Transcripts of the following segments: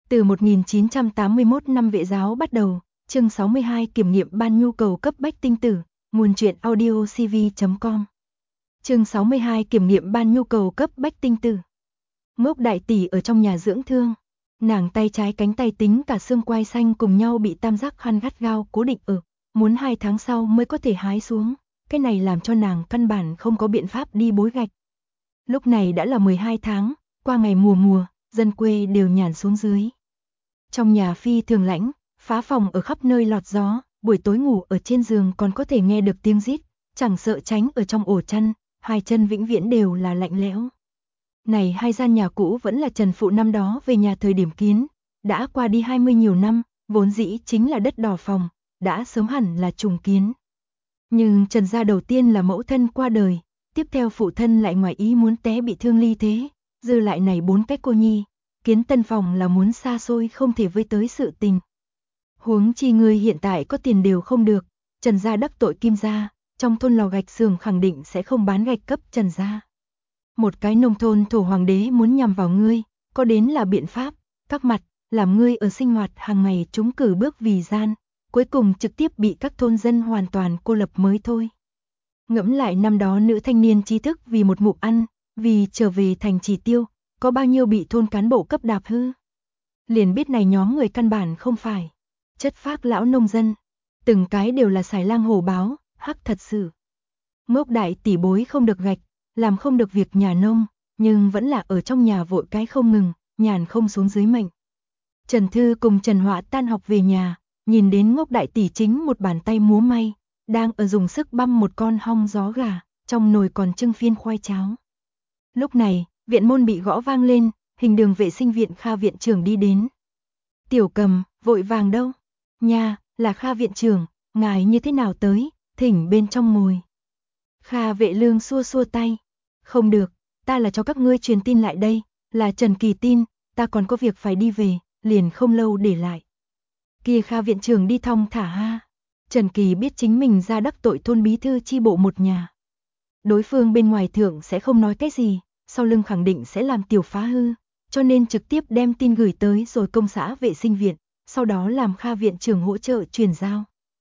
Từ 1981 năm Vệ giáo bắt đầu, chương 62 kiểm nghiệm ban nhu cầu cấp bách tinh tử, nguồn truyện audio cv.com. Chương 62 kiểm nghiệm ban nhu cầu cấp bách tinh tử. Ngốc đại tỷ ở trong nhà dưỡng thương, nàng tay trái cánh tay tính cả xương quai xanh cùng nhau bị tam giác khăn gắt gao cố định ở, muốn 2 tháng sau mới có thể hái xuống, cái này làm cho nàng căn bản không có biện pháp đi bối gạch. Lúc này đã là 12 tháng, qua ngày mùa, dân quê đều nhàn xuống dưới. Trong nhà phi thường lãnh, phá phòng ở khắp nơi lọt gió, buổi tối ngủ ở trên giường còn có thể nghe được tiếng rít, chẳng sợ tránh ở trong ổ chăn, hai chân vĩnh viễn đều là lạnh lẽo. Này hai gian nhà cũ vẫn là Trần phụ năm đó về nhà thời điểm kiến, đã qua đi 20 nhiều năm, vốn dĩ chính là đất đỏ phòng, đã sớm hẳn là trùng kiến. Nhưng Trần gia đầu tiên là mẫu thân qua đời, tiếp theo phụ thân lại ngoài ý muốn té bị thương ly thế, dư lại này 4 cái cô nhi, kiến tân phòng là muốn xa xôi không thể với tới sự tình. Huống chi người hiện tại có tiền đều không được, Trần gia đắc tội Kim gia, trong thôn lò gạch xưởng khẳng định sẽ không bán gạch cấp Trần gia. Một cái nông thôn thổ hoàng đế muốn nhằm vào ngươi, có đến là biện pháp, các mặt, làm ngươi ở sinh hoạt hàng ngày trúng cử bước vì gian, cuối cùng trực tiếp bị các thôn dân hoàn toàn cô lập mới thôi. Ngẫm lại năm đó nữ thanh niên trí thức vì một ngụm ăn, vì trở về thành chỉ tiêu, có bao nhiêu bị thôn cán bộ cấp đạp hư. Liền biết này nhóm người căn bản không phải chất phác lão nông dân, từng cái đều là xài lang hổ báo, hắc thật sự. Ngốc đại tỷ bối không được gạch, làm không được việc nhà nông, nhưng vẫn là ở trong nhà vội cái không ngừng, nhàn không xuống dưới mệnh. Trần Thư cùng Trần Họa tan học về nhà, nhìn đến ngốc đại tỷ chính một bàn tay múa may, đang ở dùng sức băm một con hong gió gà, trong nồi còn trưng phiên khoai cháo. Lúc này, viện môn bị gõ vang lên, hình đường vệ sinh viện Kha viện trưởng đi đến. Tiểu Cầm, vội vàng đâu? Nha, là Kha viện trưởng, ngài như thế nào tới, thỉnh bên trong ngồi. Kha vệ lương xua xua tay. Không được, ta là cho các ngươi truyền tin lại đây, là Trần Kỳ tin, ta còn có việc phải đi về, liền không lâu để lại. Kia Kha viện trưởng đi thong thả ha. Trần Kỳ biết chính mình ra đắc tội thôn bí thư chi bộ một nhà. Đối phương bên ngoài thượng sẽ không nói cái gì, sau lưng khẳng định sẽ làm tiểu phá hư, cho nên trực tiếp đem tin gửi tới rồi công xã vệ sinh viện, sau đó làm Kha viện trưởng hỗ trợ truyền giao.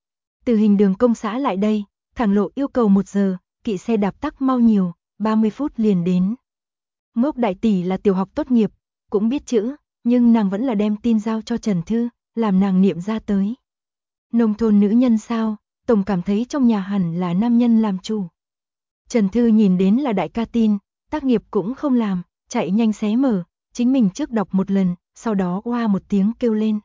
Từ hình đường công xã lại đây, thẳng lộ yêu cầu 1 giờ, kỵ xe đạp tắc mau nhiều, 30 phút liền đến. Ngốc đại tỷ là tiểu học tốt nghiệp, cũng biết chữ, nhưng nàng vẫn là đem tin giao cho Trần Thư, làm nàng niệm ra tới. Nông thôn nữ nhân sao, tổng cảm thấy trong nhà hẳn là nam nhân làm chủ. Trần Thư nhìn đến là đại ca tin, tác nghiệp cũng không làm, chạy nhanh xé mở, chính mình trước đọc một lần, sau đó oa một tiếng kêu lên.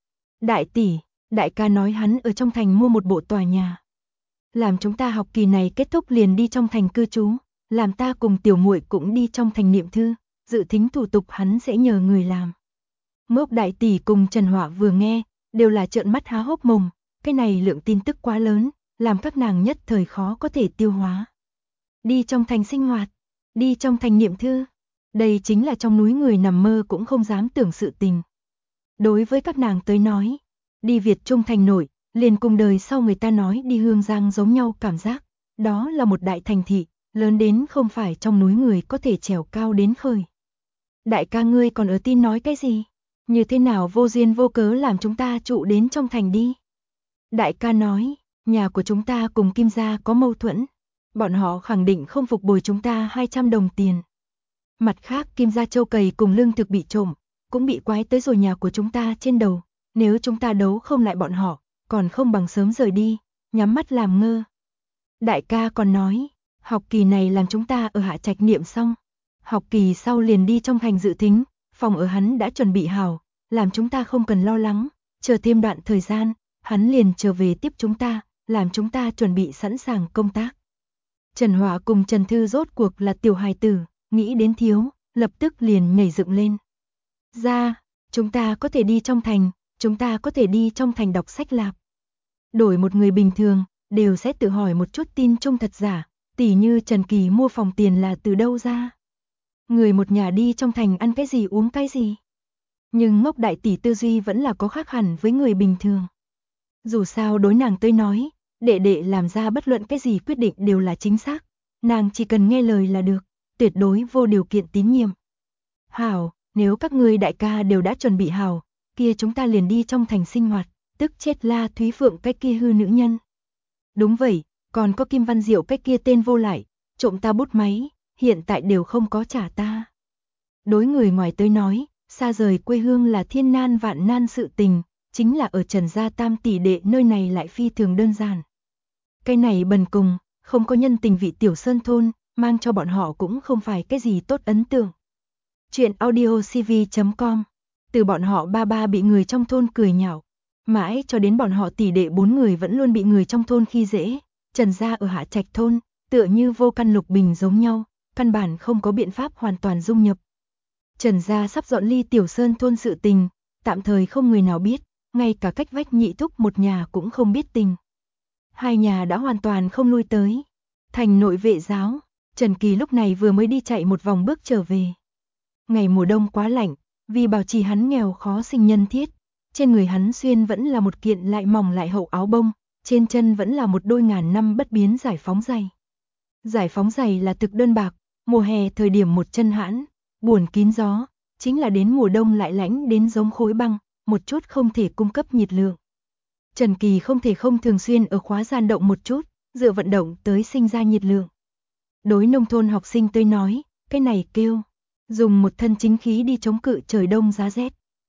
Đại tỷ, đại ca nói hắn ở trong thành mua một bộ tòa nhà. Làm chúng ta học kỳ này kết thúc liền đi trong thành cư trú, làm ta cùng tiểu muội cũng đi trong thành niệm thư, dự thính thủ tục hắn sẽ nhờ người làm. Ngốc đại tỷ cùng Trần Họa vừa nghe, đều là trợn mắt há hốc mồm, cái này lượng tin tức quá lớn, làm các nàng nhất thời khó có thể tiêu hóa. Đi trong thành sinh hoạt, đi trong thành niệm thư, đây chính là trong núi người nằm mơ cũng không dám tưởng sự tình. Đối với các nàng tới nói, đi Việt Trung thành nổi, liền cùng đời sau người ta nói đi Hương Giang giống nhau cảm giác, đó là một đại thành thị, lớn đến không phải trong núi người có thể trèo cao đến khơi. Đại ca ngươi còn ở tin nói cái gì? Như thế nào vô duyên vô cớ làm chúng ta trụ đến trong thành đi? Đại ca nói, nhà của chúng ta cùng Kim gia có mâu thuẫn, bọn họ khẳng định không phục bồi chúng ta 200 đồng tiền. Mặt khác Kim gia trâu cày cùng lương thực bị trộm, cũng bị quái tới rồi nhà của chúng ta trên đầu, nếu chúng ta đấu không lại bọn họ, còn không bằng sớm rời đi, nhắm mắt làm ngơ. Đại ca còn nói, học kỳ này làm chúng ta ở Hạ Trạch niệm xong, học kỳ sau liền đi trong thành dự thính, phòng ở hắn đã chuẩn bị hảo, làm chúng ta không cần lo lắng, chờ thêm đoạn thời gian, hắn liền trở về tiếp chúng ta, làm chúng ta chuẩn bị sẵn sàng công tác. Trần Họa cùng Trần Thư rốt cuộc là tiểu hài tử, nghĩ đến thiếu, lập tức liền nhảy dựng lên. Ra, chúng ta có thể đi trong thành, chúng ta có thể đi trong thành đọc sách lạp. Đổi một người bình thường, đều sẽ tự hỏi một chút tin trung thật giả, tỉ như Trần Kỳ mua phòng tiền là từ đâu ra. Người một nhà đi trong thành ăn cái gì uống cái gì. Nhưng ngốc đại tỷ tư duy vẫn là có khác hẳn với người bình thường. Dù sao đối nàng tới nói, đệ đệ làm ra bất luận cái gì quyết định đều là chính xác, nàng chỉ cần nghe lời là được, tuyệt đối vô điều kiện tín nhiệm. Hảo, nếu các ngươi đại ca đều đã chuẩn bị hảo, kia chúng ta liền đi trong thành sinh hoạt, tức chết La Thúy Phượng cái kia hư nữ nhân. Đúng vậy, còn có Kim Văn Diệu cái kia tên vô lại, trộm ta bút máy, hiện tại đều không có trả ta. Đối người ngoài tới nói, xa rời quê hương là thiên nan vạn nan sự tình, chính là ở Trần gia tam tỷ đệ nơi này lại phi thường đơn giản. Cái này bần cùng, không có nhân tình vị tiểu sơn thôn, mang cho bọn họ cũng không phải cái gì tốt ấn tượng. Chuyện audiocv.com. Từ bọn họ ba bị người trong thôn cười nhạo, mãi cho đến bọn họ tỷ đệ 4 người vẫn luôn bị người trong thôn khi dễ. Trần gia ở Hạ Trạch thôn, tựa như vô căn lục bình giống nhau, căn bản không có biện pháp hoàn toàn dung nhập. Trần gia sắp dọn ly tiểu sơn thôn sự tình, tạm thời không người nào biết, ngay cả cách vách Nhị thúc một nhà cũng không biết tình. Hai nhà đã hoàn toàn không lui tới. Thành nội vệ giáo, Trần Kỳ lúc này vừa mới đi chạy một vòng bước trở về. Ngày mùa đông quá lạnh, vì bảo trì hắn nghèo khó sinh nhân thiết, trên người hắn xuyên vẫn là một kiện lại mỏng lại hậu áo bông, trên chân vẫn là một đôi ngàn năm bất biến giải phóng giày. Giải phóng giày là thực đơn bạc, mùa hè thời điểm một chân hãn, buồn kín gió, chính là đến mùa đông lại lạnh đến giống khối băng, một chút không thể cung cấp nhiệt lượng. Trần Kỳ không thể không thường xuyên ở khóa gian động một chút, dựa vận động tới sinh ra nhiệt lượng. Đối nông thôn học sinh tới nói, cái này kêu dùng một thân chính khí đi chống cự trời đông giá rét.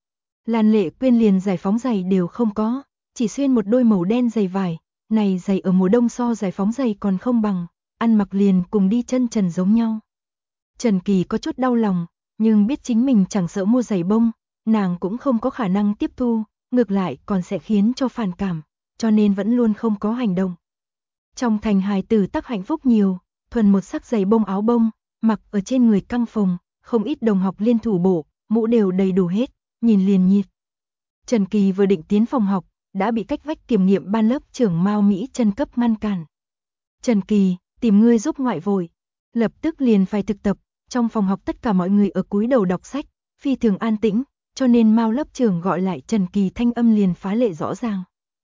Lan Lệ Quyên liền giải phóng giày đều không có, chỉ xuyên một đôi màu đen giày vải, này giày ở mùa đông so giải phóng giày còn không bằng, ăn mặc liền cùng đi chân trần giống nhau. Trần Kỳ có chút đau lòng, nhưng biết chính mình chẳng sợ mua giày bông, nàng cũng không có khả năng tiếp thu, ngược lại còn sẽ khiến cho phản cảm, cho nên vẫn luôn không có hành động. Trong thành hài tử tắc hạnh phúc nhiều, thuần một sắc giày bông áo bông, mặc ở trên người căng phồng, không ít đồng học liên thủ bổ, mũ đều đầy đủ hết, nhìn liền nhiệt. Trần Kỳ vừa định tiến phòng học, đã bị cách vách kiểm nghiệm ban lớp trưởng Mao Mỹ Chân cấp ngăn cản. Trần Kỳ, tìm ngươi giúp ngoại vội, lập tức liền phải thực tập, trong phòng học tất cả mọi người ở cúi đầu đọc sách, phi thường an tĩnh, cho nên Mao lớp trưởng gọi lại Trần Kỳ thanh âm liền phá lệ rõ ràng.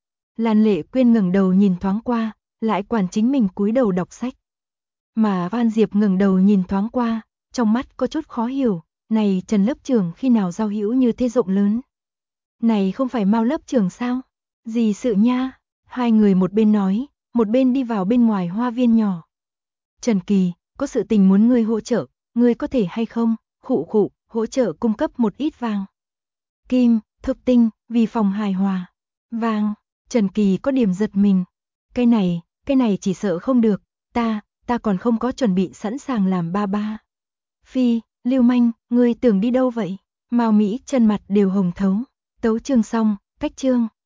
Lan Lệ Quyên ngẩng đầu nhìn thoáng qua, lại quản chính mình cúi đầu đọc sách. Mà Van Diệp ngẩng đầu nhìn thoáng qua, trong mắt có chút khó hiểu, này Trần lớp trưởng khi nào giao hữu như thế rộng lớn. Này không phải Mao lớp trưởng sao? Gì sự nha? Hai người một bên nói, một bên đi vào bên ngoài hoa viên nhỏ. Trần Kỳ, có sự tình muốn ngươi hỗ trợ, ngươi có thể hay không? Khụ, hỗ trợ cung cấp một ít vàng. Kim, thực tinh, vì phòng hài hòa. Vàng, Trần Kỳ có điểm giật mình. Cái này chỉ sợ không được, ta còn không có chuẩn bị sẵn sàng làm ba. Phi, lưu manh, ngươi tưởng đi đâu vậy? Mao Mỹ Chân mặt đều hồng thấu. Tấu chương xong, cách chương.